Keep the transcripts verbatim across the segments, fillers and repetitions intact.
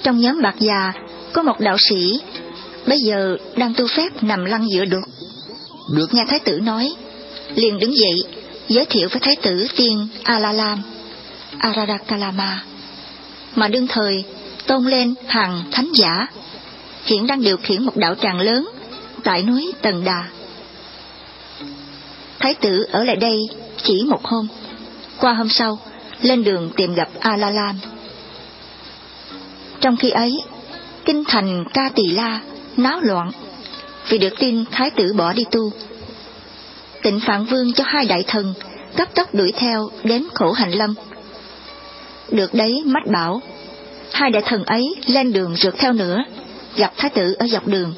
Trong nhóm bạc già có một đạo sĩ bây giờ đang tu phép nằm lăn giữa đột. Được nghe thái tử nói, liền đứng dậy giới thiệu với thái tử tiên Alalam Aradakalama, mà đương thời tôn lên hàng thánh giả, hiện đang điều khiển một đạo tràng lớn tại núi Tần Đà. Thái tử ở lại đây chỉ một hôm, qua hôm sau lên đường tìm gặp Alalam. Trong khi ấy, kinh thành Ca Tỳ La náo loạn vì được tin thái tử bỏ đi tu. Tịnh Phạn Vương cho hai đại thần cấp tốc đuổi theo đến Khổ Hạnh Lâm. Được đấy mách bảo, hai đại thần ấy lên đường rượt theo nữa, gặp thái tử ở dọc đường.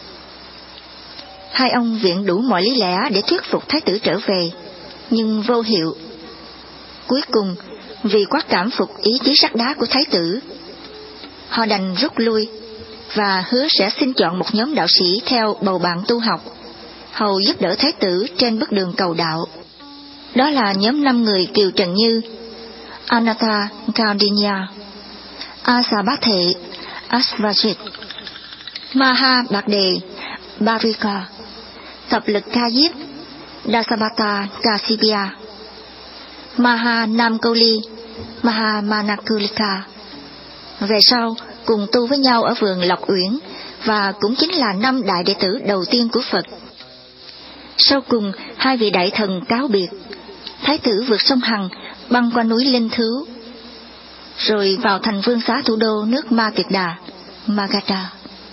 Hai ông viện đủ mọi lý lẽ để thuyết phục thái tử trở về, nhưng vô hiệu. Cuối cùng, vì quá cảm phục ý chí sắt đá của thái tử, họ đành rút lui và hứa sẽ xin chọn một nhóm đạo sĩ theo bầu bạn tu học, hầu giúp đỡ thái tử trên bước đường cầu đạo. Đó là nhóm năm người Kiều Trần Như, Anata Kaudinya, Asa Bát Thệ Asvajit, Maha Bạc Đề Barika, Thập Lực Ca Diếp Dasabata Kasipia, Maha Nam Câu Ly Maha Manakulika. Về sau cùng tu với nhau ở vườn Lộc Uyển, và cũng chính là năm đại đệ tử đầu tiên của Phật. Sau cùng hai vị đại thần cáo biệt, thái tử vượt sông Hằng băng qua núi Linh Thứu, rồi vào thành vương xá thủ đô nước Ma Kiệt Đà, Magadha.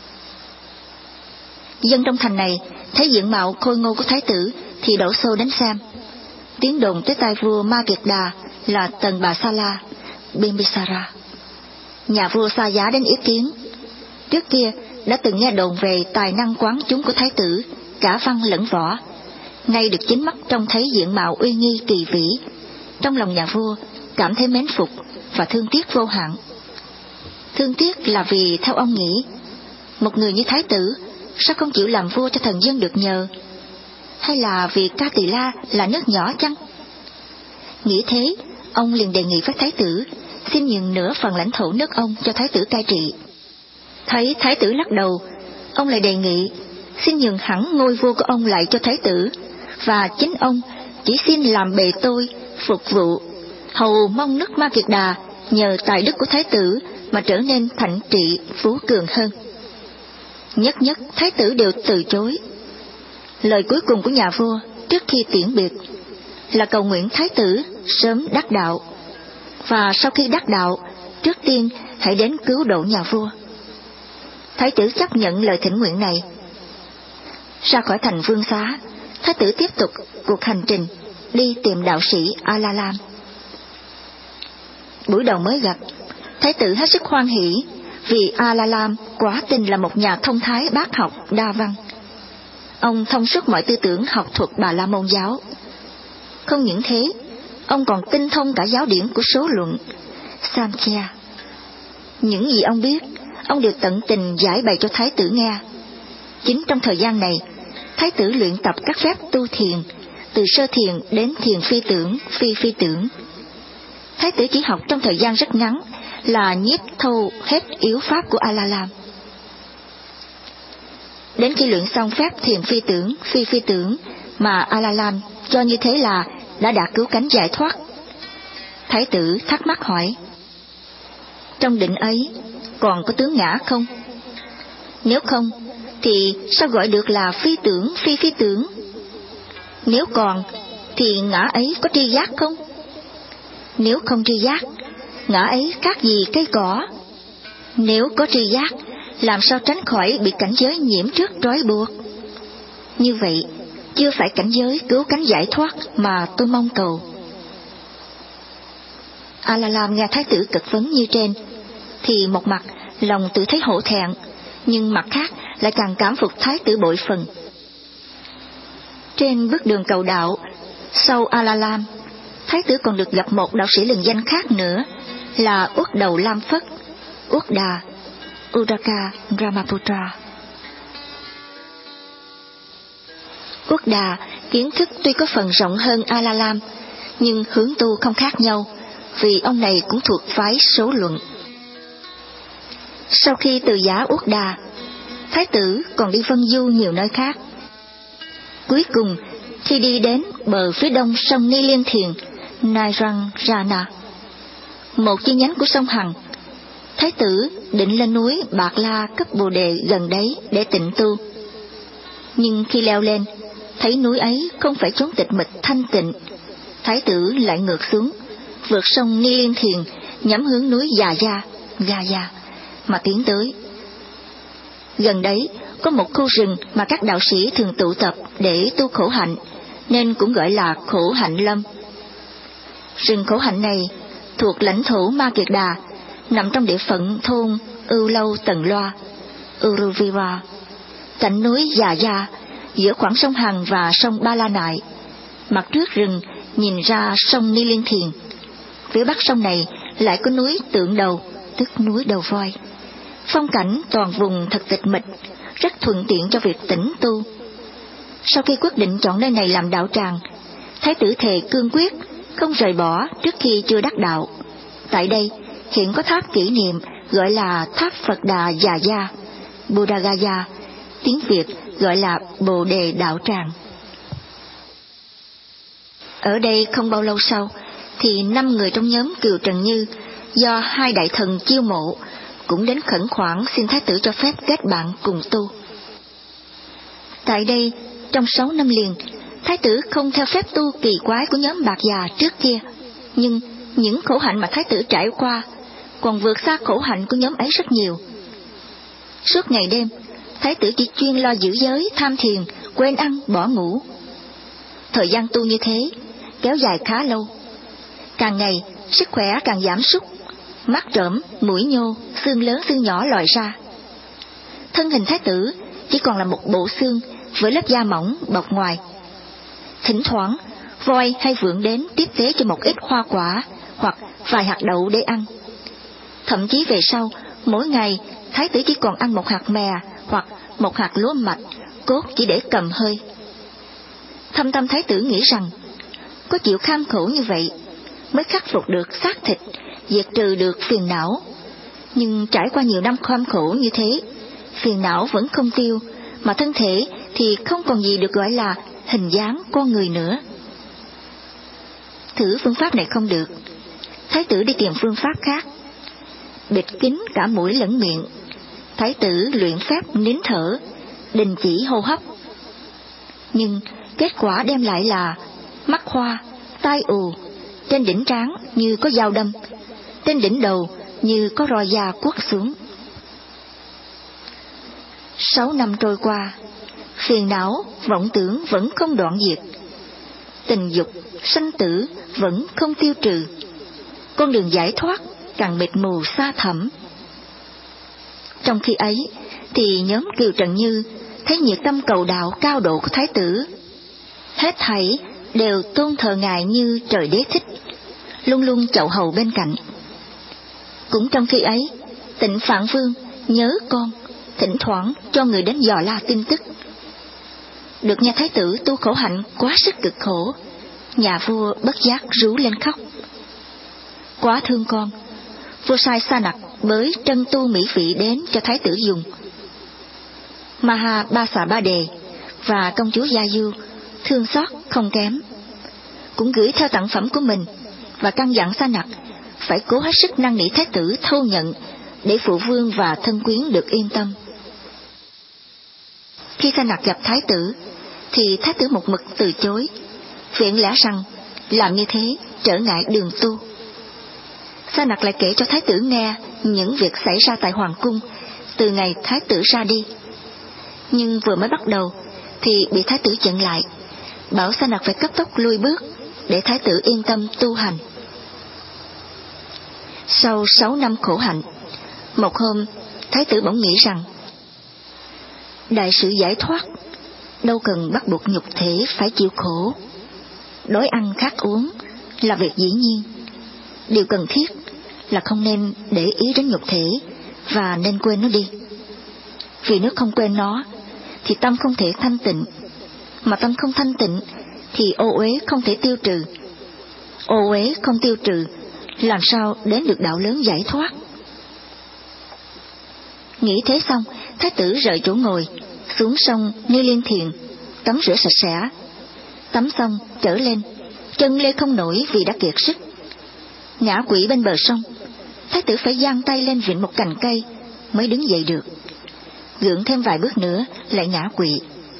Dân trong thành này thấy diện mạo khôi ngô của thái tử thì đổ xô đến xem. Tiếng đồn tới tai vua Ma Kiệt Đà là Tần Bà Sa La Bimbisara. Nhà vua xa giá đến ý kiến. Trước kia đã từng nghe đồn về tài năng quán chúng của thái tử, cả văn lẫn võ. Nay được chính mắt trông thấy diện mạo uy nghi kỳ vĩ, trong lòng nhà vua cảm thấy mến phục và thương tiếc vô hạn. Thương tiếc là vì theo ông nghĩ, một người như thái tử sao không chịu làm vua cho thần dân được nhờ? Hay là vì Ca Tỳ La là nước nhỏ chăng? Nghĩ thế, ông liền đề nghị với thái tử xin nhường nửa phần lãnh thổ nước ông cho thái tử cai trị. Thấy thái tử lắc đầu, ông lại đề nghị xin nhường hẳn ngôi vua của ông lại cho thái tử, và chính ông chỉ xin làm bề tôi, phục vụ, hầu mong nước Ma Kiệt Đà nhờ tài đức của thái tử mà trở nên thịnh trị phú cường hơn. Nhất nhất thái tử đều từ chối. Lời cuối cùng của nhà vua trước khi tiễn biệt là cầu nguyện thái tử sớm đắc đạo, và sau khi đắc đạo, trước tiên hãy đến cứu độ nhà vua. Thái tử chấp nhận lời thỉnh nguyện này. Ra khỏi thành vương xá, thái tử tiếp tục cuộc hành trình đi tìm đạo sĩ Alalam. Buổi đầu mới gặp, thái tử hết sức hoan hỉ vì Alalam quả tình là một nhà thông thái bác học đa văn. Ông thông suốt mọi tư tưởng học thuật Bà La Môn giáo. Không những thế, ông còn tinh thông cả giáo điển của số luận Samkhya. Những gì ông biết, ông đều tận tình giải bày cho thái tử nghe. Chính trong thời gian này, thái tử luyện tập các phép tu thiền, từ sơ thiền đến thiền phi tưởng, phi phi tưởng. Thái tử chỉ học trong thời gian rất ngắn là nhiếp thâu hết yếu pháp của Alalam. Đến khi luyện xong phép thiền phi tưởng, phi phi tưởng mà Alalam cho như thế là đã đạt cứu cánh giải thoát. Thái tử thắc mắc hỏi: trong định ấy còn có tướng ngã không? Nếu không thì sao gọi được là phi tưởng phi phi tưởng? Nếu còn thì ngã ấy có tri giác không? Nếu không tri giác, ngã ấy khác gì cây cỏ? Nếu có tri giác, làm sao tránh khỏi bị cảnh giới nhiễm trước trói buộc? Như vậy chưa phải cảnh giới cứu cánh giải thoát mà tôi mong cầu. Alalam nghe thái tử cực vấn như trên thì một mặt lòng tự thấy hổ thẹn, nhưng mặt khác lại càng cảm phục thái tử bội phần. Trên bước đường cầu đạo, sau Alalam, thái tử còn được gặp một đạo sĩ lừng danh khác nữa là Uất Đầu Lam Phất, Uất Đà Udaka Brahmaputra. Uất Đà kiến thức tuy có phần rộng hơn Alalam, nhưng hướng tu không khác nhau, vì ông này cũng thuộc phái số luận. Sau khi từ giả Uất Đà, thái tử còn đi vân du nhiều nơi khác. Cuối cùng, khi đi đến bờ phía đông sông Ni Liên Thiền, Nairang-rana, một chi nhánh của sông Hằng, thái tử định lên núi Bạc La cấp bồ đề gần đấy để tịnh tu. Nhưng khi leo lên, thấy núi ấy không phải chốn tịch mịch thanh tịnh, thái tử lại ngược xuống, vượt sông Ni Liên Thiền, nhắm hướng núi Già Gia, Gaya mà tiến tới. Gần đấy có một khu rừng mà các đạo sĩ thường tụ tập để tu khổ hạnh, nên cũng gọi là Khổ Hạnh Lâm. Rừng khổ hạnh này thuộc lãnh thổ Ma Kiệt Đà, nằm trong địa phận thôn Ưu Lâu Tần Loa, Uruvira, cạnh núi Già Gia, giữa khoảng sông Hằng và sông Ba La Nại. Mặt trước rừng nhìn ra sông Ni Liên Thiền, phía bắc sông này lại có núi Tượng Đầu, tức núi đầu voi. Phong cảnh toàn vùng thật tịch mịch, rất thuận tiện cho việc tĩnh tu. Sau khi quyết định chọn nơi này làm đạo tràng, thái tử thề cương quyết không rời bỏ trước khi chưa đắc đạo. Tại đây hiện có tháp kỷ niệm gọi là tháp Phật Đà Già Gia, Buddha Gaya, tiếng Việt gọi là Bồ Đề Đạo Tràng. Ở đây không bao lâu sau, thì năm người trong nhóm Kiều Trần Như, do hai đại thần chiêu mộ, cũng đến khẩn khoản xin thái tử cho phép kết bạn cùng tu. Tại đây, trong sáu năm liền, thái tử không theo phép tu kỳ quái của nhóm bạc già trước kia, nhưng những khổ hạnh mà thái tử trải qua còn vượt xa khổ hạnh của nhóm ấy rất nhiều. Suốt ngày đêm, thái tử chỉ chuyên lo giữ giới, tham thiền, quên ăn, bỏ ngủ. Thời gian tu như thế kéo dài khá lâu. Càng ngày, sức khỏe càng giảm sút, mắt trỡm, mũi nhô, xương lớn xương nhỏ lòi ra. Thân hình thái tử chỉ còn là một bộ xương với lớp da mỏng bọc ngoài. Thỉnh thoảng, voi hay vượn đến tiếp tế cho một ít hoa quả hoặc vài hạt đậu để ăn. Thậm chí về sau, mỗi ngày thái tử chỉ còn ăn một hạt mè hoặc một hạt lúa mạch, cốt chỉ để cầm hơi. Thâm tâm thái tử nghĩ rằng, có chịu kham khổ như vậy mới khắc phục được xác thịt, diệt trừ được phiền não. Nhưng trải qua nhiều năm kham khổ như thế, phiền não vẫn không tiêu, mà thân thể thì không còn gì được gọi là hình dáng con người nữa. Thử phương pháp này không được, thái tử đi tìm phương pháp khác. Bịt kín cả mũi lẫn miệng, thái tử luyện phép nín thở, đình chỉ hô hấp. Nhưng kết quả đem lại là mắt hoa, tai ù, trên đỉnh trán như có dao đâm, trên đỉnh đầu như có roi da quất xuống. Sáu năm trôi qua, phiền não, vọng tưởng vẫn không đoạn diệt, tình dục, sanh tử vẫn không tiêu trừ, con đường giải thoát càng mịt mù xa thẳm. Trong khi ấy, thì nhóm Kiều Trần Như thấy nhiệt tâm cầu đạo cao độ của thái tử, hết thảy đều tôn thờ ngài như trời đế thích, luôn luôn chậu hầu bên cạnh. Cũng trong khi ấy, Tịnh Phạn Vương nhớ con, thỉnh thoảng cho người đến dò la tin tức. Được nghe thái tử tu khổ hạnh quá sức cực khổ, nhà vua bất giác rú lên khóc. Quá thương con, vua sai Sa Nặc bới trân tu mỹ vị đến cho thái tử dùng. Maha Ba Xà Ba Đề và công chúa Gia Du thương xót không kém, cũng gửi theo tặng phẩm của mình và căn dặn Sa Nặc phải cố hết sức năn nỉ thái tử thâu nhận, để phụ vương và thân quyến được yên tâm. Khi Sa Nặc gặp thái tử, thì thái tử một mực từ chối, viện lẽ rằng làm như thế trở ngại đường tu. Sa Nặc lại kể cho thái tử nghe những việc xảy ra tại hoàng cung từ ngày thái tử ra đi. Nhưng vừa mới bắt đầu thì bị thái tử chặn lại, bảo Sa Nặc phải cấp tốc lui bước để thái tử yên tâm tu hành. Sau sáu năm khổ hạnh, một hôm thái tử bỗng nghĩ rằng đại sự giải thoát đâu cần bắt buộc nhục thể phải chịu khổ. Đói ăn khát uống là việc dĩ nhiên, điều cần thiết là không nên để ý đến nhục thể và nên quên nó đi. Vì nếu không quên nó thì tâm không thể thanh tịnh, mà tâm không thanh tịnh thì ô uế không thể tiêu trừ. Ô uế không tiêu trừ, làm sao đến được đạo lớn giải thoát? Nghĩ thế xong, thái tử rời chỗ ngồi, xuống sông Như Liên Thiền, tắm rửa sạch sẽ. Tắm xong trở lên, chân lê không nổi vì đã kiệt sức. Ngã quỵ bên bờ sông, thái tử phải giang tay lên vịn một cành cây mới đứng dậy được. Gượng thêm vài bước nữa lại ngã quỵ.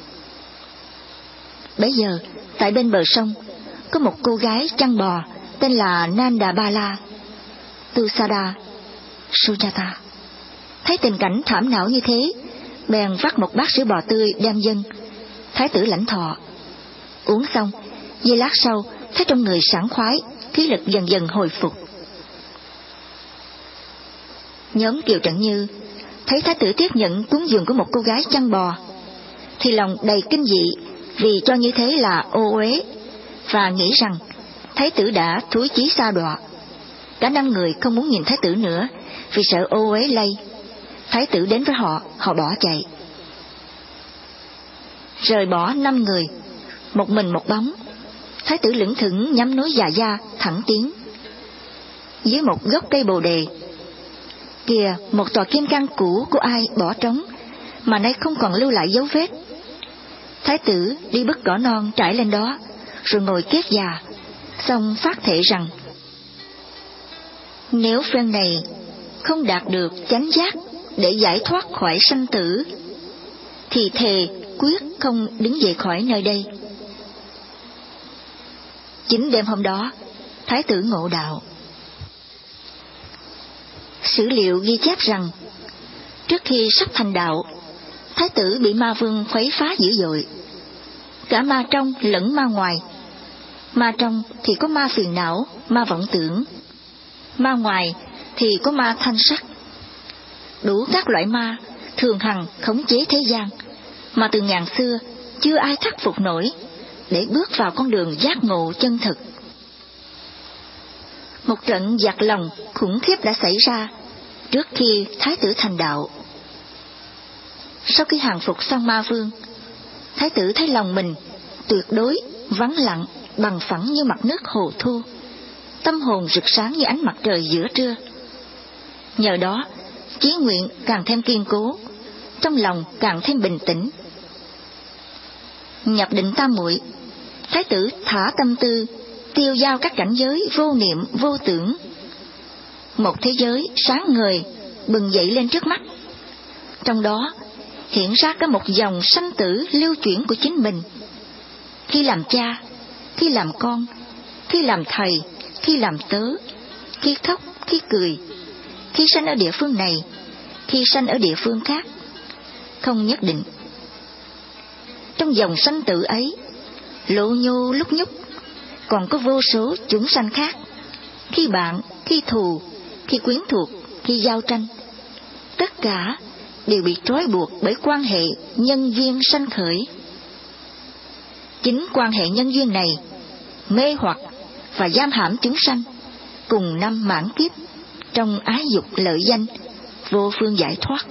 Bấy giờ tại bên bờ sông có một cô gái chăn bò tên là Nanda Bala Tusada Sujata. Thấy tình cảnh thảm não như thế, bèn vắt một bát sữa bò tươi đem dâng. Thái tử lãnh thọ. Uống xong, giây lát sau thấy trong người sảng khoái, khí lực dần dần hồi phục. Nhóm Kiều Trận Như thấy thái tử tiếp nhận cúng dường của một cô gái chăn bò thì lòng đầy kinh dị, vì cho như thế là ô uế, và nghĩ rằng thái tử đã thúi chí sa đọa. Cả năm người không muốn nhìn thái tử nữa vì sợ ô uế lây. Thái tử đến với họ, họ bỏ chạy. Rời bỏ năm người, một mình một bóng, thái tử lững thững nhắm núi Già Gia thẳng tiến. Dưới một gốc cây bồ đề, kìa một tòa kim cang cũ của ai bỏ trống mà nay không còn lưu lại dấu vết. Thái tử đi bứt cỏ non trải lên đó, rồi ngồi kiết già, xong phát thệ rằng nếu phen này không đạt được chánh giác để giải thoát khỏi sanh tử, thì thề quyết không đứng dậy khỏi nơi đây. Chính đêm hôm đó, thái tử ngộ đạo. Sử liệu ghi chép rằng trước khi sắp thành đạo, thái tử bị ma vương khuấy phá dữ dội, cả ma trong lẫn ma ngoài. Ma trong thì có ma phiền não, ma vọng tưởng; ma ngoài thì có ma thanh sắc. Đủ các loại ma thường hằng khống chế thế gian, mà từ ngàn xưa chưa ai khắc phục nổi để bước vào con đường giác ngộ chân thực. Một trận giặc lòng khủng khiếp đã xảy ra trước khi thái tử thành đạo. Sau khi hàng phục xong ma vương, thái tử thấy lòng mình tuyệt đối vắng lặng, bằng phẳng như mặt nước hồ thu, tâm hồn rực sáng như ánh mặt trời giữa trưa. Nhờ đó, chí nguyện càng thêm kiên cố, trong lòng càng thêm bình tĩnh. Nhập định tam muội, thái tử thả tâm tư, tiêu dao các cảnh giới vô niệm vô tưởng. Một thế giới sáng ngời bừng dậy lên trước mắt, trong đó hiện ra có một dòng sanh tử lưu chuyển của chính mình. Khi làm cha, khi làm con, khi làm thầy, khi làm tớ, khi khóc, khi cười, khi sanh ở địa phương này, khi sanh ở địa phương khác, không nhất định. Trong dòng sanh tử ấy, lộ nhô lúc nhúc, còn có vô số chúng sanh khác, khi bạn, khi thù, khi quyến thuộc, khi giao tranh, tất cả đều bị trói buộc bởi quan hệ nhân duyên sanh khởi. Chính quan hệ nhân duyên này mê hoặc và giam hãm chúng sanh cùng năm mãn kiếp trong ái dục lợi danh, vô phương giải thoát.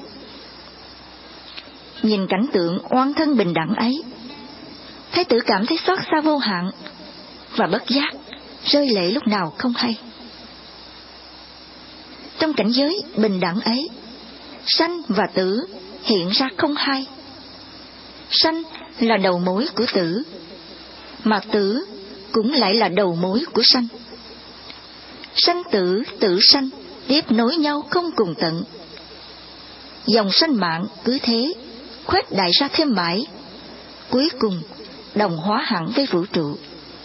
Nhìn cảnh tượng oan thân bình đẳng ấy, thái tử cảm thấy xót xa vô hạn và bất giác rơi lệ lúc nào không hay. Trong cảnh giới bình đẳng ấy, sanh và tử hiện ra không hai. Sanh là đầu mối của tử, mà tử cũng lại là đầu mối của sanh. Sanh tử, tử sanh tiếp nối nhau không cùng tận. Dòng sanh mạng cứ thế khuếch đại ra thêm mãi, cuối cùng đồng hóa hẳn với vũ trụ.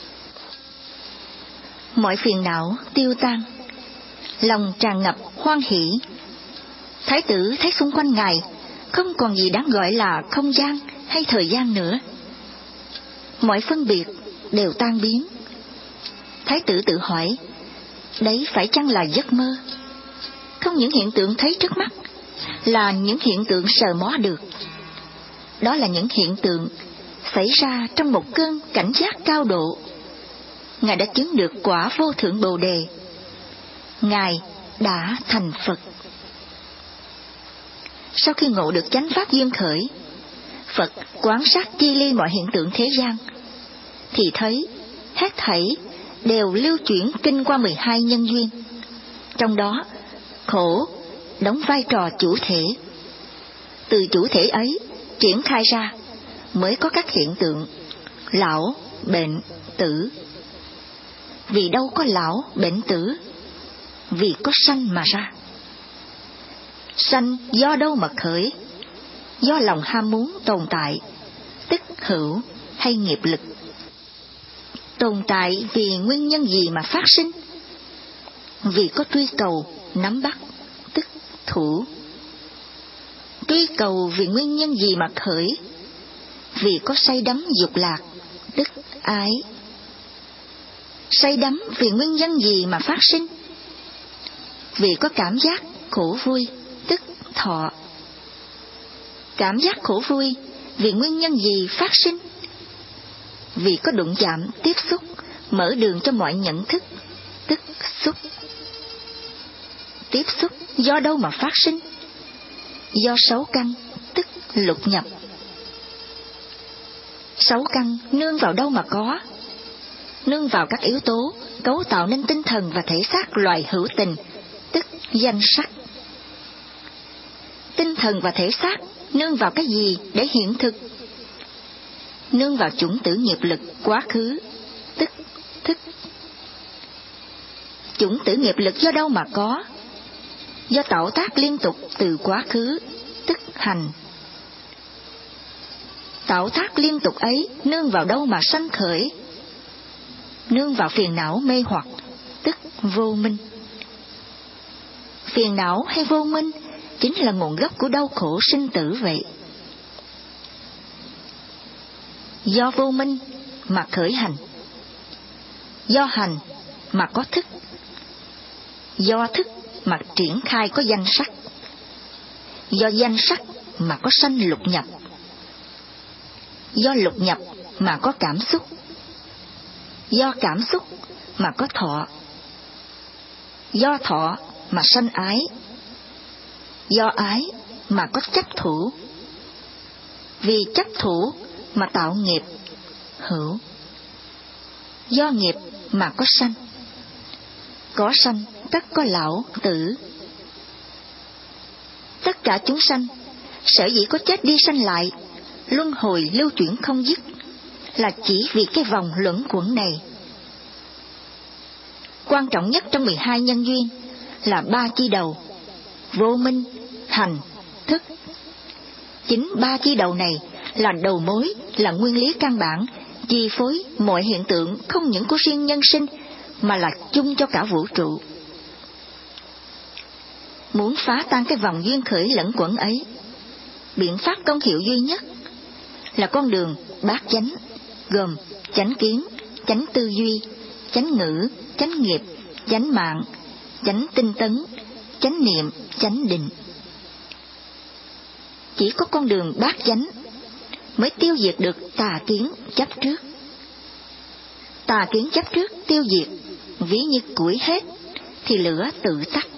Mọi phiền não tiêu tan, lòng tràn ngập hoan hỷ. Thái tử thấy xung quanh ngài không còn gì đáng gọi là không gian hay thời gian nữa. Mọi phân biệt đều tan biến. Thái tử tự hỏi, đấy phải chăng là giấc mơ? Không những hiện tượng thấy trước mắt là những hiện tượng sờ mó được. Đó là những hiện tượng xảy ra trong một cơn cảnh giác cao độ. Ngài đã chứng được quả vô thượng bồ đề. Ngài đã thành Phật. Sau khi ngộ được chánh pháp duyên khởi, Phật quan sát chi ly mọi hiện tượng thế gian, thì thấy hết thảy đều lưu chuyển kinh qua mười hai nhân duyên. Trong đó, khổ đóng vai trò chủ thể, Từ chủ thể ấy triển khai ra mới có các hiện tượng lão, bệnh, tử. Vì đâu có lão, bệnh, tử? Vì có sanh mà ra. Sanh do đâu mà khởi? Do lòng ham muốn tồn tại, tức hữu hay nghiệp lực. Tồn tại vì nguyên nhân gì mà phát sinh? Vì có truy cầu, nắm bắt, tức thủ. Truy cầu vì nguyên nhân gì mà khởi? Vì có say đắm dục lạc, tức ái. Say đắm vì nguyên nhân gì mà phát sinh? Vì có cảm giác khổ vui, tức thọ. Cảm giác khổ vui vì nguyên nhân gì phát sinh? Vì có đụng chạm, tiếp xúc, mở đường cho mọi nhận thức, tức xúc. Tiếp xúc do đâu mà phát sinh? Do sáu căn, tức lục nhập. Sáu căn nương vào đâu mà có? Nương vào các yếu tố cấu tạo nên tinh thần và thể xác loài hữu tình, tức danh sắc. Tinh thần và thể xác nương vào cái gì để hiện thực? Nương vào chủng tử nghiệp lực quá khứ, tức thức. Chủng tử nghiệp lực do đâu mà có? Do tạo tác liên tục từ quá khứ, tức hành. Tạo tác liên tục ấy nương vào đâu mà sanh khởi? Nương vào phiền não mê hoặc, tức vô minh. Phiền não hay vô minh chính là nguồn gốc của đau khổ sinh tử vậy. Do vô minh mà khởi hành, do hành mà có thức, do thức mà triển khai có danh sắc, do danh sắc mà có sanh lục nhập, do lục nhập mà có cảm xúc, do cảm xúc mà có thọ, do thọ mà sanh ái, do ái mà có chấp thủ, vì chấp thủ mà tạo nghiệp hữu, do nghiệp mà có sanh, có sanh tất có lão tử. Tất cả chúng sanh sở dĩ có chết đi sanh lại, luân hồi lưu chuyển không dứt, là chỉ vì cái vòng luẩn quẩn này. Quan trọng nhất trong mười hai nhân duyên là ba chi đầu: vô minh, hành, thức. Chính ba chi đầu này là đầu mối, là nguyên lý căn bản, chi phối mọi hiện tượng không những của riêng nhân sinh, mà là chung cho cả vũ trụ. Muốn phá tan cái vòng duyên khởi lẫn quẩn ấy, biện pháp công hiệu duy nhất là con đường bát chánh, gồm chánh kiến, chánh tư duy, chánh ngữ, chánh nghiệp, chánh mạng, chánh tinh tấn, chánh niệm, chánh định. Chỉ có con đường bát chánh mới tiêu diệt được tà kiến chấp trước. Tà kiến chấp trước tiêu diệt, ví như củi hết thì lửa tự tắt.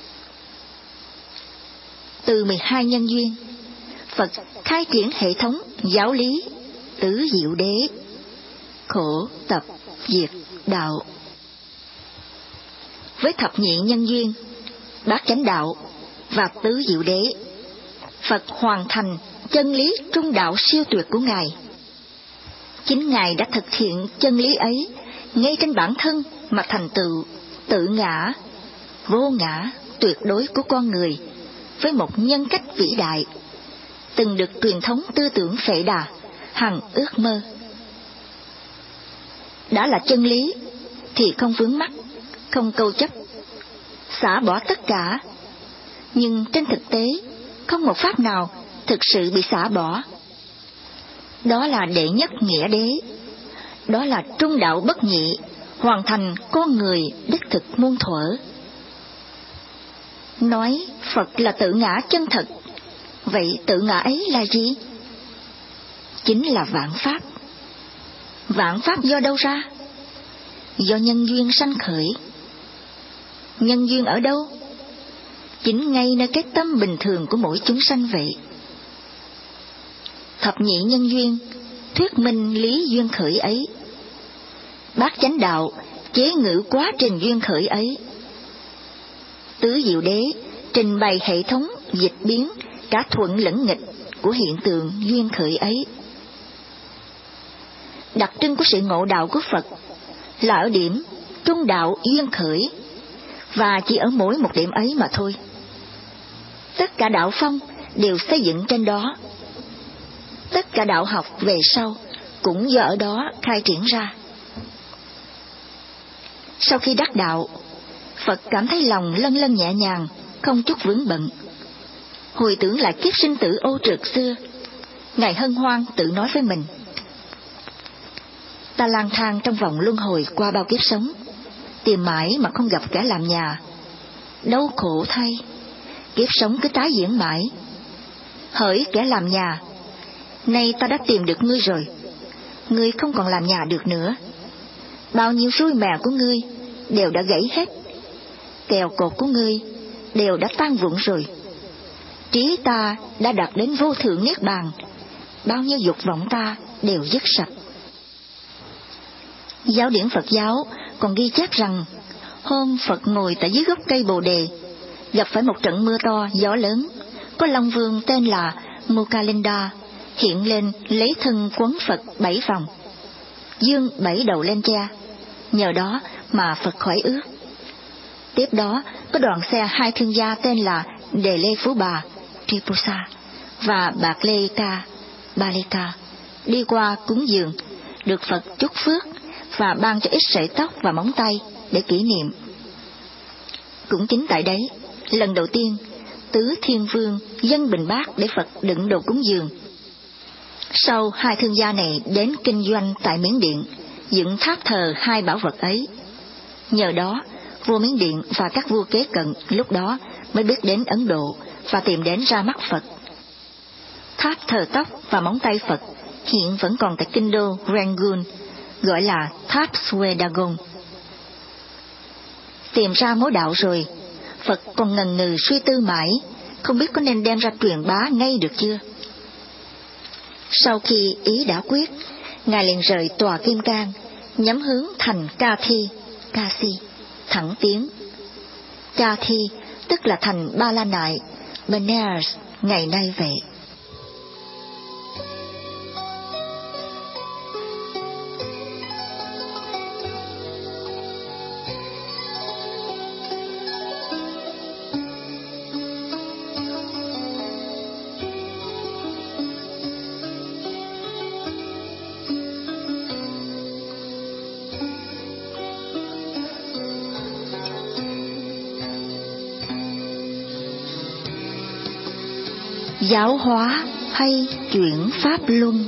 Từ mười hai nhân duyên, Phật khai triển hệ thống giáo lý tứ diệu đế: khổ, tập, diệt, đạo. Với thập nhị nhân duyên, bát chánh đạo và tứ diệu đế, Phật hoàn thành chân lý trung đạo siêu tuyệt của Ngài. Chính Ngài đã thực hiện chân lý ấy ngay trên bản thân mà thành tựu tự ngã, vô ngã tuyệt đối của con người với một nhân cách vĩ đại, từng được truyền thống tư tưởng Phệ Đà hằng ước mơ. Đã là chân lý thì không vướng mắc, không câu chấp, xả bỏ tất cả. Nhưng trên thực tế, không một pháp nào thực sự bị xả bỏ. Đó là đệ nhất nghĩa đế, đó là trung đạo bất nhị, hoàn thành con người đích thực muôn thuở. Nói Phật là tự ngã chân thật, vậy tự ngã ấy là gì? Chính là vạn pháp. Vạn pháp do đâu ra? Do nhân duyên sanh khởi. Nhân duyên ở đâu? Chính ngay nơi cái tâm bình thường của mỗi chúng sanh vậy. Thập nhị nhân duyên thuyết minh lý duyên khởi ấy. Bát chánh đạo chế ngự quá trình duyên khởi ấy. Tứ diệu đế trình bày hệ thống dịch biến cả thuận lẫn nghịch của hiện tượng duyên khởi ấy. Đặc trưng của sự ngộ đạo của Phật là ở điểm trung đạo duyên khởi, và chỉ ở mỗi một điểm ấy mà thôi. Tất cả đạo phong đều xây dựng trên đó. Tất cả đạo học về sau cũng do ở đó khai triển ra. Sau khi đắc đạo, Phật cảm thấy lòng lân lân nhẹ nhàng, không chút vướng bận. Hồi tưởng lại kiếp sinh tử ô trượt xưa, Ngài hân hoan tự nói với mình: ta lang thang trong vòng luân hồi qua bao kiếp sống, tìm mãi mà không gặp kẻ làm nhà. Đau khổ thay, kiếp sống cứ tái diễn mãi. Hỡi kẻ làm nhà, nay ta đã tìm được ngươi rồi. Ngươi không còn làm nhà được nữa. Bao nhiêu rui mè của ngươi đều đã gãy hết, kèo cột của ngươi đều đã tan vụn rồi. Trí ta đã đạt đến vô thượng niết bàn, bao nhiêu dục vọng ta đều dứt sạch. Giáo điển Phật giáo còn ghi chép rằng, hôm Phật ngồi tại dưới gốc cây Bồ Đề, gặp phải một trận mưa to gió lớn, có Long Vương tên là Mukalinda hiện lên lấy thân quấn Phật bảy vòng, dương bảy đầu lên che, nhờ đó mà Phật khỏi ướt. Tiếp đó có đoàn xe hai thương gia tên là Đề Lê Phú Bà Tripusa và Bạc Lê Ca Balika đi qua cúng dường, được Phật chúc phước và ban cho ít sợi tóc và móng tay để kỷ niệm. Cũng chính tại đấy, lần đầu tiên Tứ Thiên Vương dâng bình bát để Phật đựng đồ cúng dường. Sau hai thương gia này đến kinh doanh tại Miến Điện, dựng tháp thờ hai bảo vật ấy. Nhờ đó, vua Miến Điện và các vua kế cận lúc đó mới biết đến Ấn Độ và tìm đến ra mắt Phật. Tháp thờ tóc và móng tay Phật hiện vẫn còn tại kinh đô Rangoon, gọi là tháp Swedagon. Tìm ra mối đạo rồi, Phật còn ngần ngừ suy tư mãi, không biết có nên đem ra truyền bá ngay được chưa. Sau khi ý đã quyết, Ngài liền rời tòa Kim Cang, nhắm hướng thành Kathi, Kasi, thẳng tiến. Kathi tức là thành Ba La Nại, Benares ngày nay vậy. Giáo hóa hay chuyển pháp luân.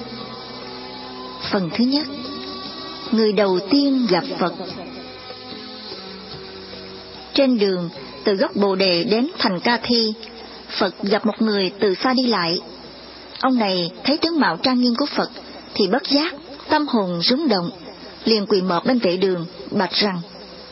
Phần thứ nhất, người đầu tiên gặp Phật. Trên đường từ gốc Bồ Đề đến thành Ca Thi, Phật gặp một người từ xa đi lại. Ông này thấy tướng mạo trang nghiêm của Phật thì bất giác tâm hồn rung động, liền quỳ mọp bên vệ đường bạch rằng: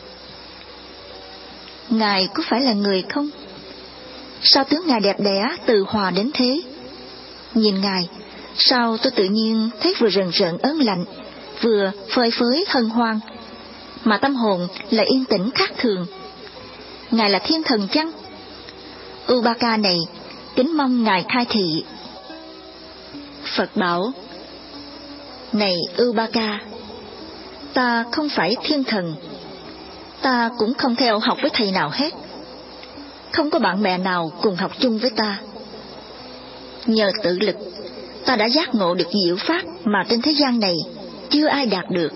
Ngài có phải là người không? Sao tướng Ngài đẹp đẽ từ hòa đến thế? Nhìn Ngài, sao tôi tự nhiên thấy vừa rần rợn ớn lạnh, vừa phơi phới hân hoan, mà tâm hồn lại yên tĩnh khác thường. Ngài là thiên thần chăng? Ubaka này kính mong Ngài khai thị. Phật bảo: Này Ubaka, ta không phải thiên thần, ta cũng không theo học với thầy nào hết, không có bạn bè nào cùng học chung với ta. Nhờ tự lực, ta đã giác ngộ được diệu pháp mà trên thế gian này chưa ai đạt được.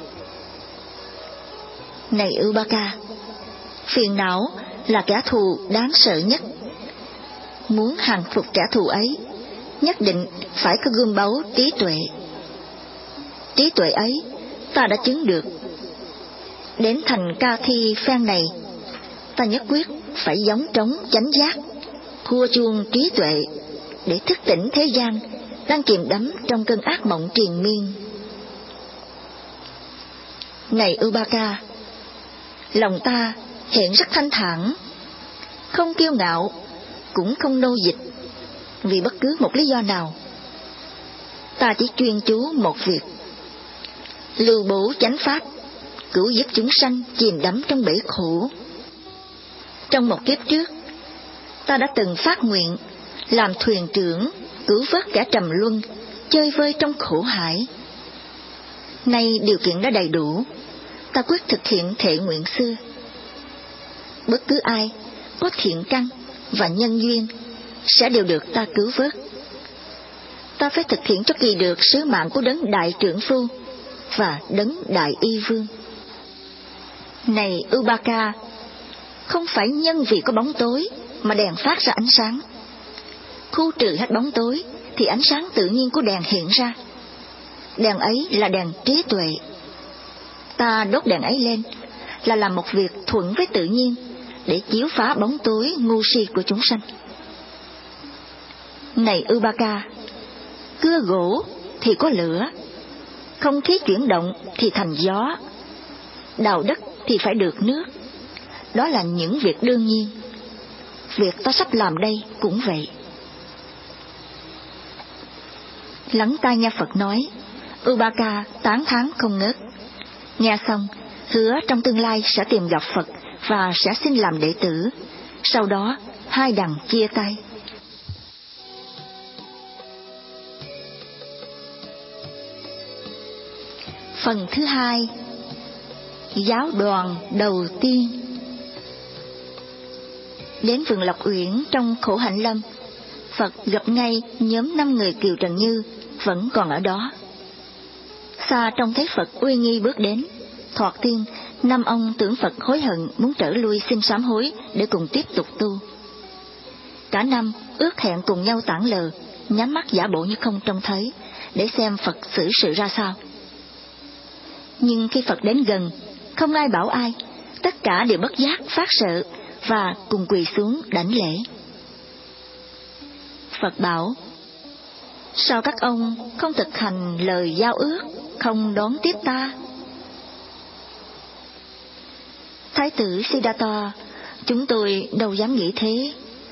Này Ubaka, phiền não là kẻ thù đáng sợ nhất. Muốn hàng phục kẻ thù ấy, nhất định phải có gươm báu trí tuệ. Trí tuệ ấy ta đã chứng được. Đến thành Ca Thi phen này, ta nhất quyết phải gióng trống chánh giác, khua chuông trí tuệ để thức tỉnh thế gian đang chìm đắm trong cơn ác mộng triền miên. Này Ubaka, lòng ta hiện rất thanh thản, không kiêu ngạo, cũng không nô dịch vì bất cứ một lý do nào. Ta chỉ chuyên chú một việc: lưu bố chánh pháp, cứu giúp chúng sanh chìm đắm trong bể khổ. Trong một kiếp trước, ta đã từng phát nguyện làm thuyền trưởng, cứu vớt kẻ trầm luân, chơi vơi trong khổ hải. Nay điều kiện đã đầy đủ, ta quyết thực hiện thệ nguyện xưa. Bất cứ ai có thiện căn và nhân duyên sẽ đều được ta cứu vớt. Ta phải thực hiện cho kỳ được sứ mạng của đấng đại trượng phu và đấng đại y vương. Này Ubaka, không phải nhân vì có bóng tối mà đèn phát ra ánh sáng. Khu trừ hết bóng tối thì ánh sáng tự nhiên của đèn hiện ra. Đèn ấy là đèn trí tuệ. Ta đốt đèn ấy lên là làm một việc thuận với tự nhiên để chiếu phá bóng tối ngu si của chúng sanh. Này Ubaka, cưa gỗ thì có lửa, không khí chuyển động thì thành gió, đào đất thì phải được nước. Đó là những việc đương nhiên. Việc ta sắp làm đây cũng vậy. Lắng tai nghe Phật nói, Ubaka tán thán không ngớt. Nghe xong, hứa trong tương lai sẽ tìm gặp Phật và sẽ xin làm đệ tử. Sau đó, hai đằng chia tay. Phần thứ hai, giáo đoàn đầu tiên. Đến vườn Lộc Uyển trong Khổ Hạnh Lâm, Phật gặp ngay nhóm năm người Kiều Trần Như vẫn còn ở đó. Xa trông thấy Phật uy nghi bước đến, thoạt tiên năm ông tưởng Phật hối hận muốn trở lui xin sám hối để cùng tiếp tục tu. Cả năm ước hẹn cùng nhau tản lờ, nhắm mắt giả bộ như không trông thấy để xem Phật xử sự ra sao. Nhưng khi Phật đến gần, không ai bảo ai, tất cả đều bất giác phát sợ và cùng quỳ xuống đảnh lễ. Phật bảo, sao các ông không thực hành lời giao ước, không đón tiếp ta? Thái tử Siddhartha, chúng tôi đâu dám nghĩ thế.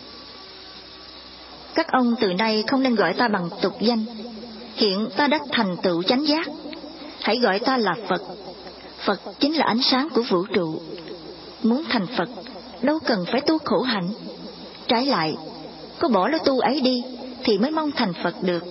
Các ông từ nay không nên gọi ta bằng tục danh. Hiện ta đã thành tựu chánh giác, hãy gọi ta là Phật. Phật chính là ánh sáng của vũ trụ. Muốn thành Phật, đâu cần phải tu khổ hạnh. Trái lại, có bỏ lối tu ấy đi thì mới mong thành Phật được.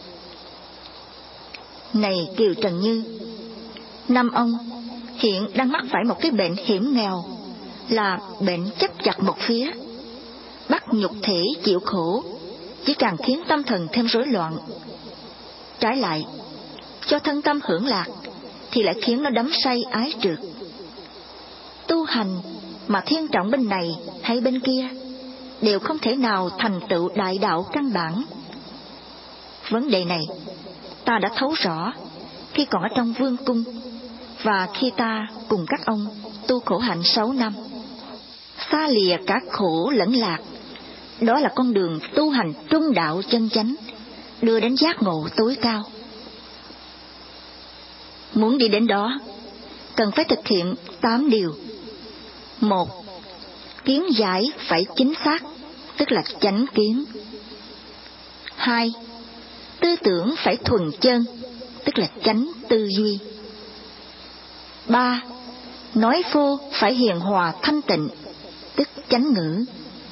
Này Kiều Trần Như, năm ông hiện đang mắc phải một cái bệnh hiểm nghèo, là bệnh chấp chặt một phía. Bắt nhục thể chịu khổ chỉ càng khiến tâm thần thêm rối loạn. Trái lại, cho thân tâm hưởng lạc thì lại khiến nó đắm say ái trượt. Tu hành mà thiên trọng bên này hay bên kia đều không thể nào thành tựu đại đạo căn bản. Vấn đề này ta đã thấu rõ khi còn ở trong vương cung và khi ta cùng các ông tu khổ hạnh sáu năm. Xa lìa cả khổ lẫn lạc, đó là con đường tu hành trung đạo chân chánh, đưa đến giác ngộ tối cao. Muốn đi đến đó, cần phải thực hiện tám điều. Một, kiến giải phải chính xác, tức là chánh kiến. Hai, tư tưởng phải thuần chân, tức là chánh tư duy. Ba, nói phô phải hiền hòa thanh tịnh, tức chánh ngữ.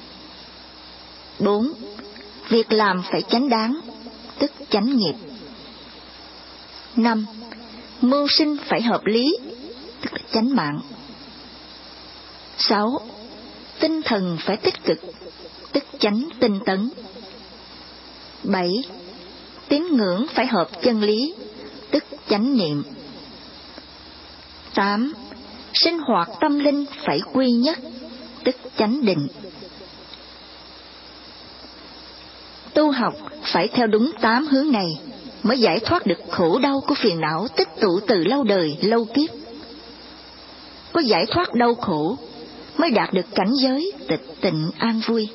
Bốn, việc làm phải chánh đáng, tức chánh nghiệp. Năm, mưu sinh phải hợp lý, tức là chánh mạng. Sáu, tinh thần phải tích cực, tức chánh tinh tấn. Bảy, tín ngưỡng phải hợp chân lý, tức chánh niệm. Tám, sinh hoạt tâm linh phải quy nhất, tức chánh định. Tu học phải theo đúng tám hướng này mới giải thoát được khổ đau của phiền não tích tụ từ lâu đời lâu kiếp. Có giải thoát đau khổ mới đạt được cảnh giới tịch tịnh an vui.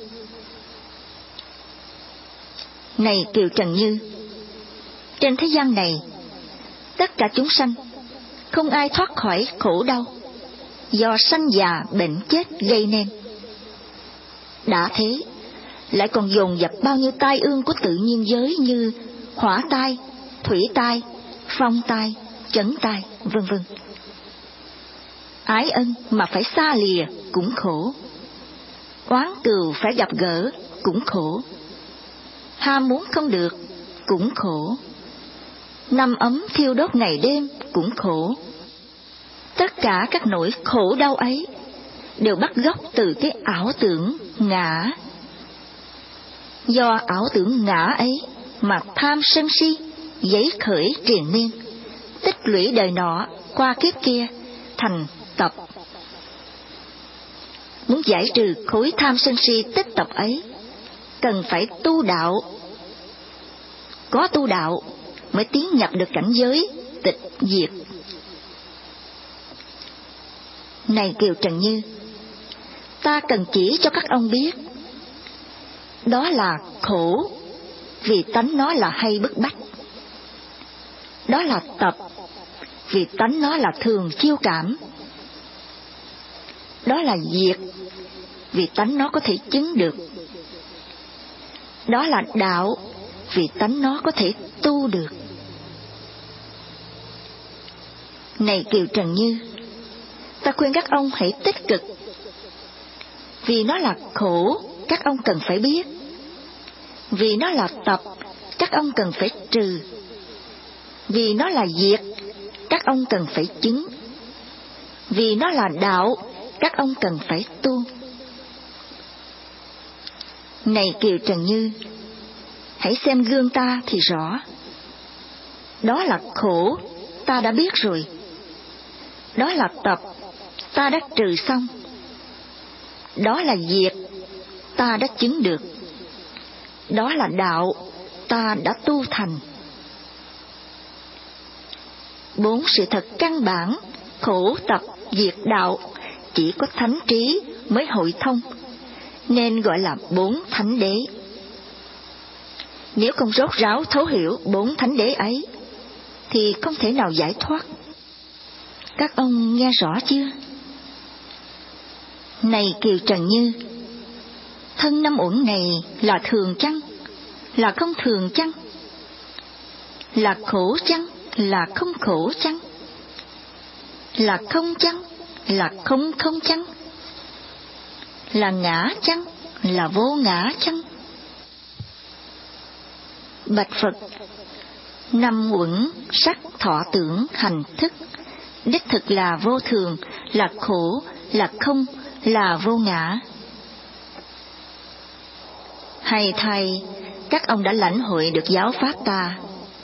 Này Kiều Trần Như, trên thế gian này, tất cả chúng sanh không ai thoát khỏi khổ đau do sanh già bệnh chết gây nên. Đã thế, lại còn dồn dập bao nhiêu tai ương của tự nhiên giới như hỏa tai, thủy tai, phong tai, chấn tai, vân vân. Ái ân mà phải xa lìa cũng khổ, oán cừu phải gặp gỡ cũng khổ. ham muốn không được cũng khổ, nằm ấm thiêu đốt ngày đêm cũng khổ. Tất cả các nỗi khổ đau ấy đều bắt gốc từ cái ảo tưởng ngã. Do ảo tưởng ngã ấy mà tham sân si dấy khởi triền miên, tích lũy đời nọ qua kiếp kia thành tập. Muốn giải trừ khối tham sân si tích tập ấy, cần phải tu đạo. Có tu đạo mới tiến nhập được cảnh giới tịch diệt. Này Kiều Trần Như, ta cần chỉ cho các ông biết, đó là khổ vì tánh nó là hay bức bách. Đó là tập vì tánh nó là thường chiêu cảm. Đó là diệt vì tánh nó có thể chứng được. Đó là đạo vì tánh nó có thể tu được. Này Kiều Trần Như, ta khuyên các ông hãy tích cực. Vì nó là khổ, các ông cần phải biết. Vì nó là tập, các ông cần phải trừ. Vì nó là diệt, các ông cần phải chứng. Vì nó là đạo, các ông cần phải tu. Này Kiều Trần Như, hãy xem gương ta thì rõ. Đó là khổ, ta đã biết rồi. Đó là tập, ta đã trừ xong. Đó là diệt, ta đã chứng được. Đó là đạo, ta đã tu thành. Bốn sự thật căn bản, khổ, tập, diệt, đạo, chỉ có thánh trí mới hội thông, nên gọi là bốn thánh đế. Nếu không rốt ráo thấu hiểu bốn thánh đế ấy, thì không thể nào giải thoát. Các ông nghe rõ chưa? Này Kiều Trần Như, thân năm uẩn này là thường chăng? Là không thường chăng? Là khổ chăng? Là không khổ chăng? Là không chăng? Là không không chăng? Là ngã chăng? Là vô ngã chăng? Bạch Phật, năm uẩn sắc thọ tưởng hành thức đích thực là vô thường, là khổ, là không, là vô ngã. Hay thay, các ông đã lãnh hội được giáo pháp ta.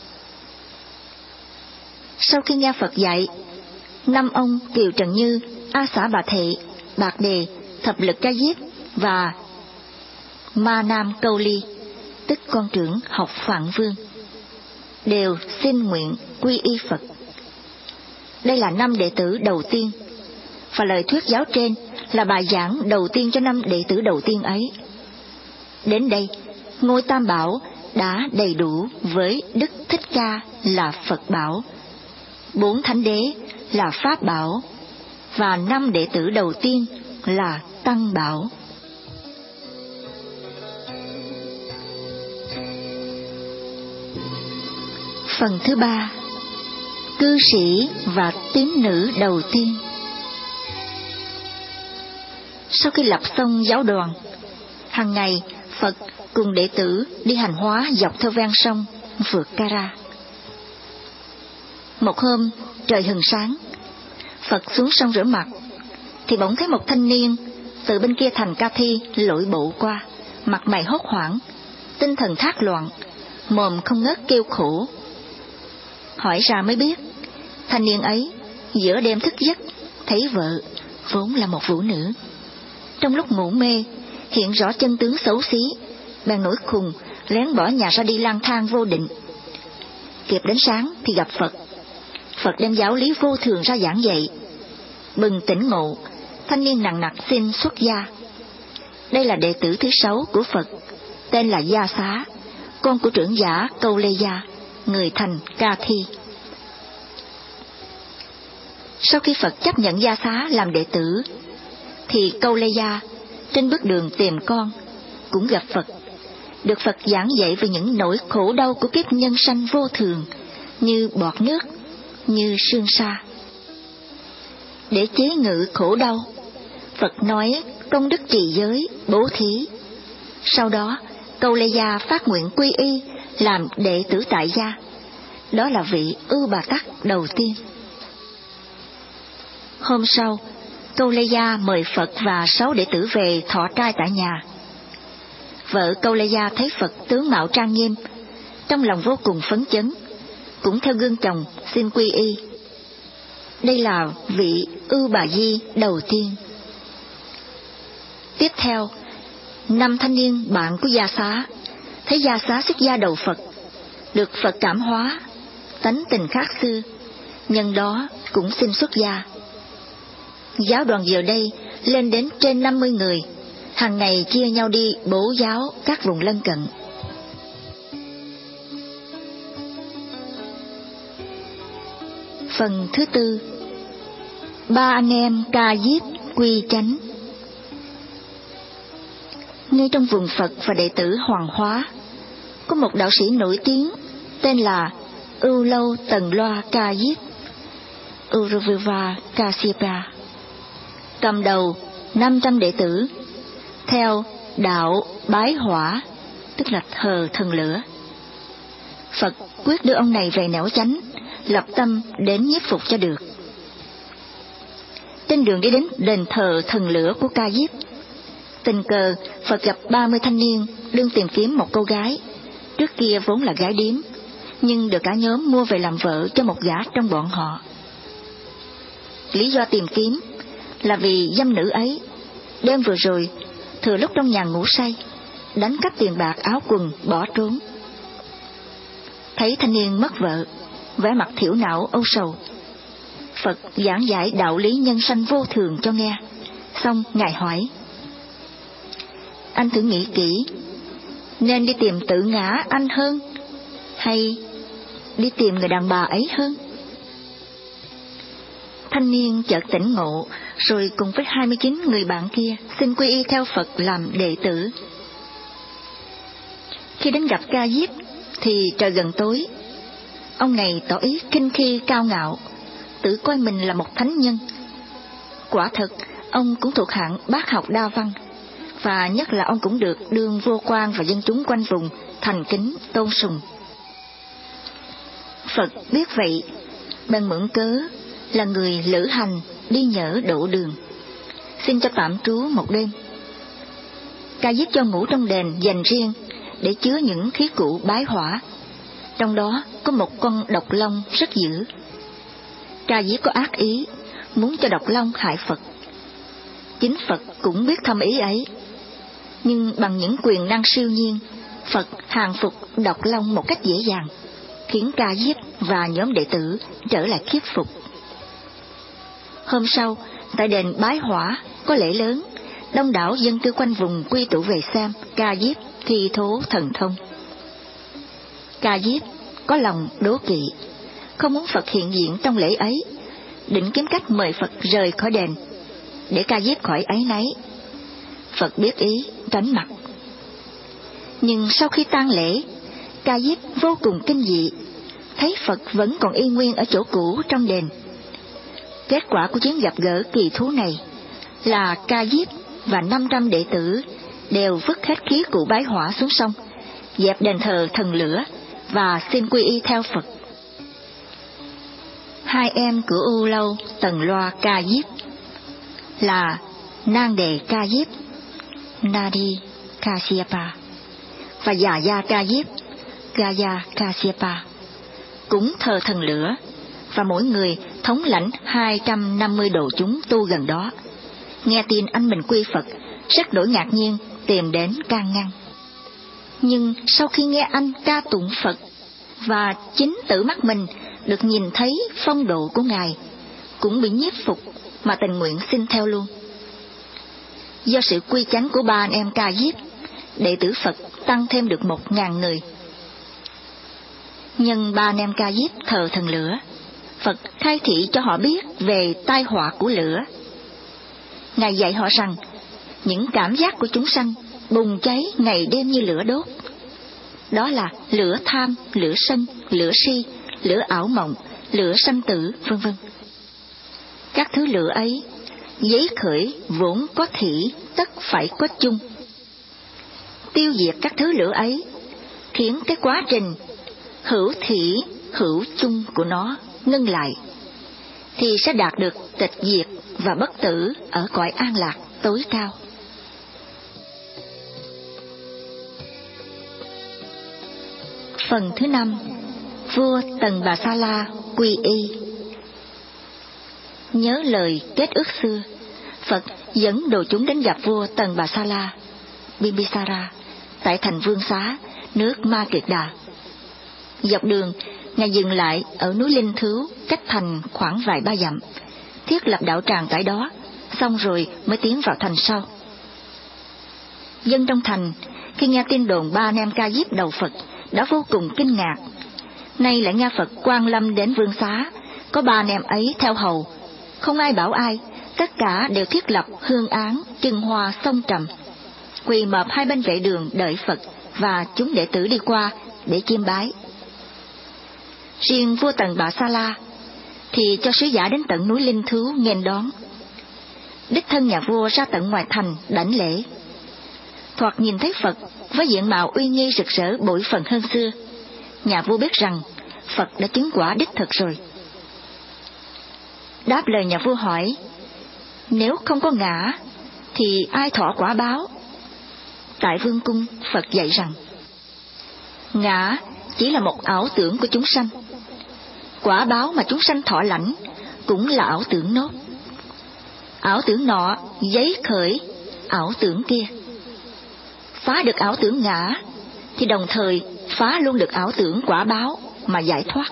Sau khi nghe Phật dạy, năm ông Kiều Trần Như, A Xả Bà Thệ, Bạc Đề, Thập Lực Ca Diếp và Ma Nam Câu Ly, tức con trưởng học Phạn Vương, đều xin nguyện quy y Phật. Đây là năm đệ tử đầu tiên, và lời thuyết giáo trên là bài giảng đầu tiên cho năm đệ tử đầu tiên ấy. Đến đây, ngôi Tam Bảo đã đầy đủ với Đức Thích Ca là Phật Bảo, bốn Thánh Đế là Pháp Bảo, và năm đệ tử đầu tiên là Tăng Bảo. Phần thứ ba, cư sĩ và tín nữ đầu tiên. Sau khi lập xong giáo đoàn, hàng ngày Phật cùng đệ tử đi hành hóa dọc theo ven sông vượt Kara. Một hôm trời hừng sáng, Phật xuống sông rửa mặt, thì bỗng thấy một thanh niên từ bên kia thành Ca Thi lội bộ qua, mặt mày hốt hoảng, tinh thần thác loạn, mồm không ngớt kêu khổ. Hỏi ra mới biết, thanh niên ấy giữa đêm thức giấc thấy vợ, vốn là một vũ nữ, trong lúc ngủ mê hiện rõ chân tướng xấu xí, bèn nổi khùng lén bỏ nhà ra đi lang thang vô định. Kịp đến sáng thì gặp Phật. Phật đem giáo lý vô thường ra giảng dạy. Bừng tỉnh ngộ, thanh niên nặng nặc xin xuất gia. Đây là đệ tử thứ sáu của Phật, tên là Gia Xá, con của trưởng giả Câu Lê Gia, người thành Ca Thi. Sau khi Phật chấp nhận Gia Xá làm đệ tử, thì Câu Lê Gia trên bước đường tìm con cũng gặp Phật, được Phật giảng dạy về những nỗi khổ đau của kiếp nhân sanh vô thường, như bọt nước, như sương sa. Để chế ngự khổ đau, Phật nói công đức trì giới, bố thí. Sau đó Câu Lê Gia phát nguyện quy y làm đệ tử tại gia. Đó là vị Ưu Bà Tắc đầu tiên. Hôm sau, Câu Lê Gia mời Phật và sáu đệ tử về thọ trai tại nhà. Vợ Câu Lê Gia thấy Phật tướng mạo trang nghiêm, trong lòng vô cùng phấn chấn, cũng theo gương chồng xin quy y. Đây là vị Ưu Bà Di đầu tiên. Tiếp theo, năm thanh niên bạn của Gia Xá thấy Gia Xá xuất gia đầu Phật, được Phật cảm hóa, tánh tình khác xưa, nhân đó cũng xin xuất gia. Giáo đoàn giờ đây lên đến trên năm mươi người, hàng ngày chia nhau đi bố giáo các vùng lân cận. Phần thứ tư, ba anh em Ca Diếp quy chánh. Ngay trong vùng Phật và đệ tử Hoàng Hóa, có một đạo sĩ nổi tiếng tên là Ưu Lâu Tần Loa Ca Diếp, Uruvava Kasyapa, cầm đầu năm trăm đệ tử theo đạo Bái Hỏa, tức là thờ thần lửa. Phật quyết đưa ông này về nẻo chánh, lập tâm đến nhiếp phục cho được. Trên đường đi đến đền thờ thần lửa của Ca Diếp, tình cờ Phật gặp ba mươi thanh niên đương tìm kiếm một cô gái, trước kia vốn là gái điếm, nhưng được cả nhóm mua về làm vợ cho một gã trong bọn họ. Lý do tìm kiếm là vì dâm nữ ấy đêm vừa rồi thừa lúc trong nhà ngủ say, đánh cắp tiền bạc áo quần bỏ trốn. Thấy thanh niên mất vợ, vẻ mặt thiểu não âu sầu, Phật giảng giải đạo lý nhân sanh vô thường cho nghe. Xong Ngài hỏi: anh thử nghĩ kỹ, nên đi tìm tự ngã anh hơn, hay đi tìm người đàn bà ấy hơn? Thanh niên chợt tỉnh ngộ, rồi cùng với hai mươi chín người bạn kia xin quy y theo Phật làm đệ tử. Khi đến gặp Ca Diếp thì trời gần tối. Ông này tỏ ý khinh khi cao ngạo, tự coi mình là một thánh nhân. Quả thật, ông cũng thuộc hạng bác học đa văn, và nhất là ông cũng được đương vô quan và dân chúng quanh vùng thành kính tôn sùng. Phật biết vậy, bèn mượn cớ là người lữ hành đi nhỡ độ đường, xin cho tạm trú một đêm. Ca Diếp cho ngủ trong đền dành riêng để chứa những khí cụ bái hỏa, trong đó có một con độc long rất dữ. Ca Diếp có ác ý, muốn cho độc long hại Phật. Chính Phật cũng biết thâm ý ấy, nhưng bằng những quyền năng siêu nhiên, Phật hàng phục độc long một cách dễ dàng, khiến Ca Diếp và nhóm đệ tử trở lại khiếp phục. Hôm sau, tại đền Bái Hỏa có lễ lớn, đông đảo dân cư quanh vùng quy tụ về xem Ca Diếp thi thố thần thông. Ca Diếp có lòng đố kỵ, không muốn Phật hiện diện trong lễ ấy, định kiếm cách mời Phật rời khỏi đền, để Ca Diếp khỏi áy náy. Phật biết ý, tránh mặt. Nhưng sau khi tang lễ, Ca Diếp vô cùng kinh dị, thấy Phật vẫn còn y nguyên ở chỗ cũ trong đền. Kết quả của chuyến gặp gỡ kỳ thú này là Ca Diếp và năm trăm đệ tử đều vứt hết khí cụ bái hỏa xuống sông, dẹp đền thờ thần lửa và xin quy y theo Phật. Hai em của Ưu Lâu Tần Loa Ca Diếp là Nang Đề Ca Diếp, Nadi Kasyapa, và Già Gia Ca Diếp, Gaya Kasyapa, cũng thờ thần lửa, và mỗi người thống lãnh hai trăm năm mươi đồ chúng tu gần đó. Nghe tin anh mình quy Phật, rất đổi ngạc nhiên, tìm đến can ngăn. Nhưng sau khi nghe anh ca tụng Phật và chính tự mắt mình được nhìn thấy phong độ của Ngài, cũng bị nhiếp phục mà tình nguyện xin theo luôn. Do sự quy chánh của ba anh em Ca Diếp, đệ tử Phật tăng thêm được một ngàn người. Nhân ba anh em Ca Diếp thờ thần lửa, Phật khai thị cho họ biết về tai họa của lửa. Ngài dạy họ rằng những cảm giác của chúng sanh bùng cháy ngày đêm như lửa đốt. Đó là lửa tham, lửa sân, lửa si, lửa ảo mộng, lửa sanh tử, vân vân. Các thứ lửa ấy, giấy khởi vốn có thỉ, tất phải có chung. tiêu diệt các thứ lửa ấy, khiến cái quá trình hữu thủy hữu chung của nó ngưng lại, thì sẽ đạt được tịch diệt và bất tử ở cõi an lạc tối cao. Phần thứ năm, vua Tần Bà Sa La quy y. Nhớ lời kết ước xưa, Phật dẫn đồ chúng đến gặp vua Tần Bà Sa La, Bimbisara, tại thành Vương Xá, nước Ma Kiệt Đà. Dọc đường, Ngài dừng lại ở núi Linh Thứu, cách thành khoảng vài ba dặm, thiết lập đạo tràng tại đó, xong rồi mới tiến vào thành sau. Dân trong thành, khi nghe tin đồn ba anh em Ca Diếp đầu Phật, đã vô cùng kinh ngạc. Nay lại nghe Phật quang lâm đến Vương Xá, có ba anh em ấy theo hầu, không ai bảo ai, tất cả đều thiết lập hương án, trưng hoa, sông trầm, quỳ mọp hai bên vệ đường đợi Phật và chúng đệ tử đi qua để chiêm bái. Riêng vua Tần Bà Sa La thì cho sứ giả đến tận núi Linh Thứu nghênh đón. Đích thân nhà vua ra tận ngoài thành đảnh lễ. Thoạt nhìn thấy Phật với diện mạo uy nghi rực rỡ bội phần hơn xưa, nhà vua biết rằng Phật đã chứng quả đích thực rồi. Đáp lời nhà vua hỏi, nếu không có ngã thì ai thọ quả báo? Tại vương cung, Phật dạy rằng ngã chỉ là một ảo tưởng của chúng sanh, quả báo mà chúng sanh thọ lãnh cũng là ảo tưởng nốt. Ảo tưởng nọ giấy khởi ảo tưởng kia. Phá được ảo tưởng ngã thì đồng thời phá luôn được ảo tưởng quả báo mà giải thoát.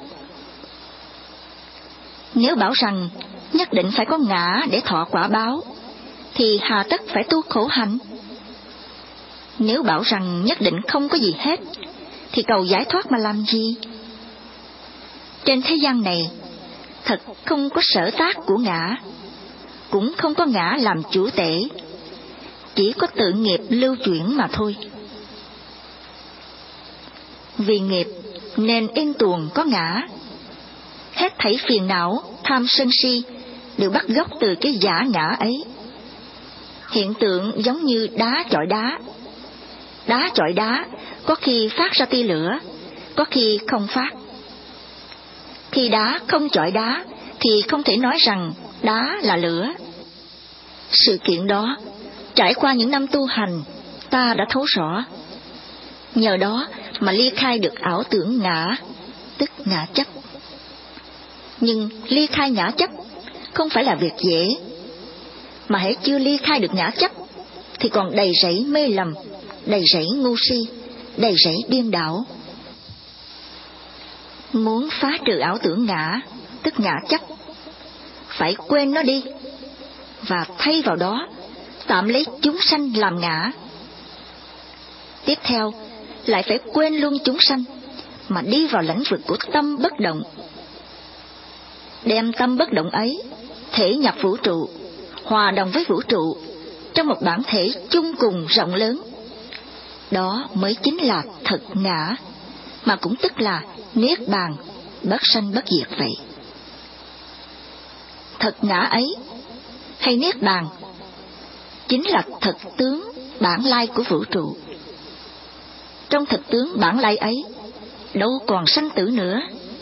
Nếu bảo rằng nhất định phải có ngã để thọ quả báo, thì hà tất phải tu khổ hạnh. Nếu bảo rằng nhất định không có gì hết, thì cầu giải thoát mà làm gì? Trên thế gian này, thật không có sở tác của ngã, cũng không có ngã làm chủ tể, chỉ có tự nghiệp lưu chuyển mà thôi. Vì nghiệp nên yên tuồng có ngã. Hết thảy phiền não, tham sân si đều bắt gốc từ cái giả ngã ấy. Hiện tượng giống như đá chọi đá. Đá chọi đá có khi phát ra tia lửa, có khi không phát. Khi đá không chọi đá thì không thể nói rằng đá là lửa. Sự kiện đó, trải qua những năm tu hành, ta đã thấu rõ. Nhờ đó mà ly khai được ảo tưởng ngã, tức ngã chấp. Nhưng ly khai ngã chấp không phải là việc dễ, mà hễ chưa ly khai được ngã chấp thì còn đầy rẫy mê lầm, đầy rẫy ngu si, đầy rẫy điên đảo. Muốn phá trừ ảo tưởng ngã, tức ngã chấp, phải quên nó đi, và thay vào đó tạm lấy chúng sanh làm ngã. Tiếp theo lại phải quên luôn chúng sanh, mà đi vào lãnh vực của tâm bất động. Đem tâm bất động ấy thể nhập vũ trụ, hòa đồng với vũ trụ trong một bản thể chung cùng rộng lớn. Đó mới chính là thật ngã, mà cũng tức là niết bàn, bất sanh bất diệt vậy. Thật ngã ấy hay niết bàn chính là thực tướng bản lai của vũ trụ. Trong thực tướng bản lai ấy đâu còn sanh tử nữa.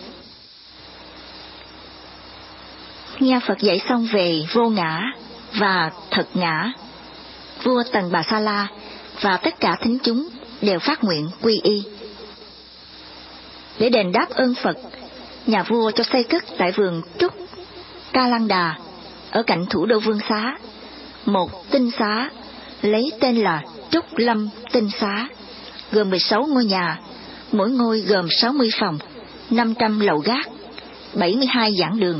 Nghe Phật dạy xong về vô ngã và thật ngã, vua Tần Bà Sa La và tất cả thính chúng đều phát nguyện quy y. Để đền đáp ơn Phật, nhà vua cho xây cất tại vườn Trúc Ca Lăng Đà ở cạnh thủ đô Vương Xá một tinh xá lấy tên là Trúc Lâm Tinh Xá, gồm mười sáu ngôi nhà, mỗi ngôi gồm sáu mươi phòng, năm trăm lầu gác, bảy mươi hai giảng đường.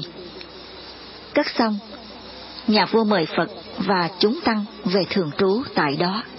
Cất xong, nhà vua mời Phật và chúng tăng về thường trú tại đó.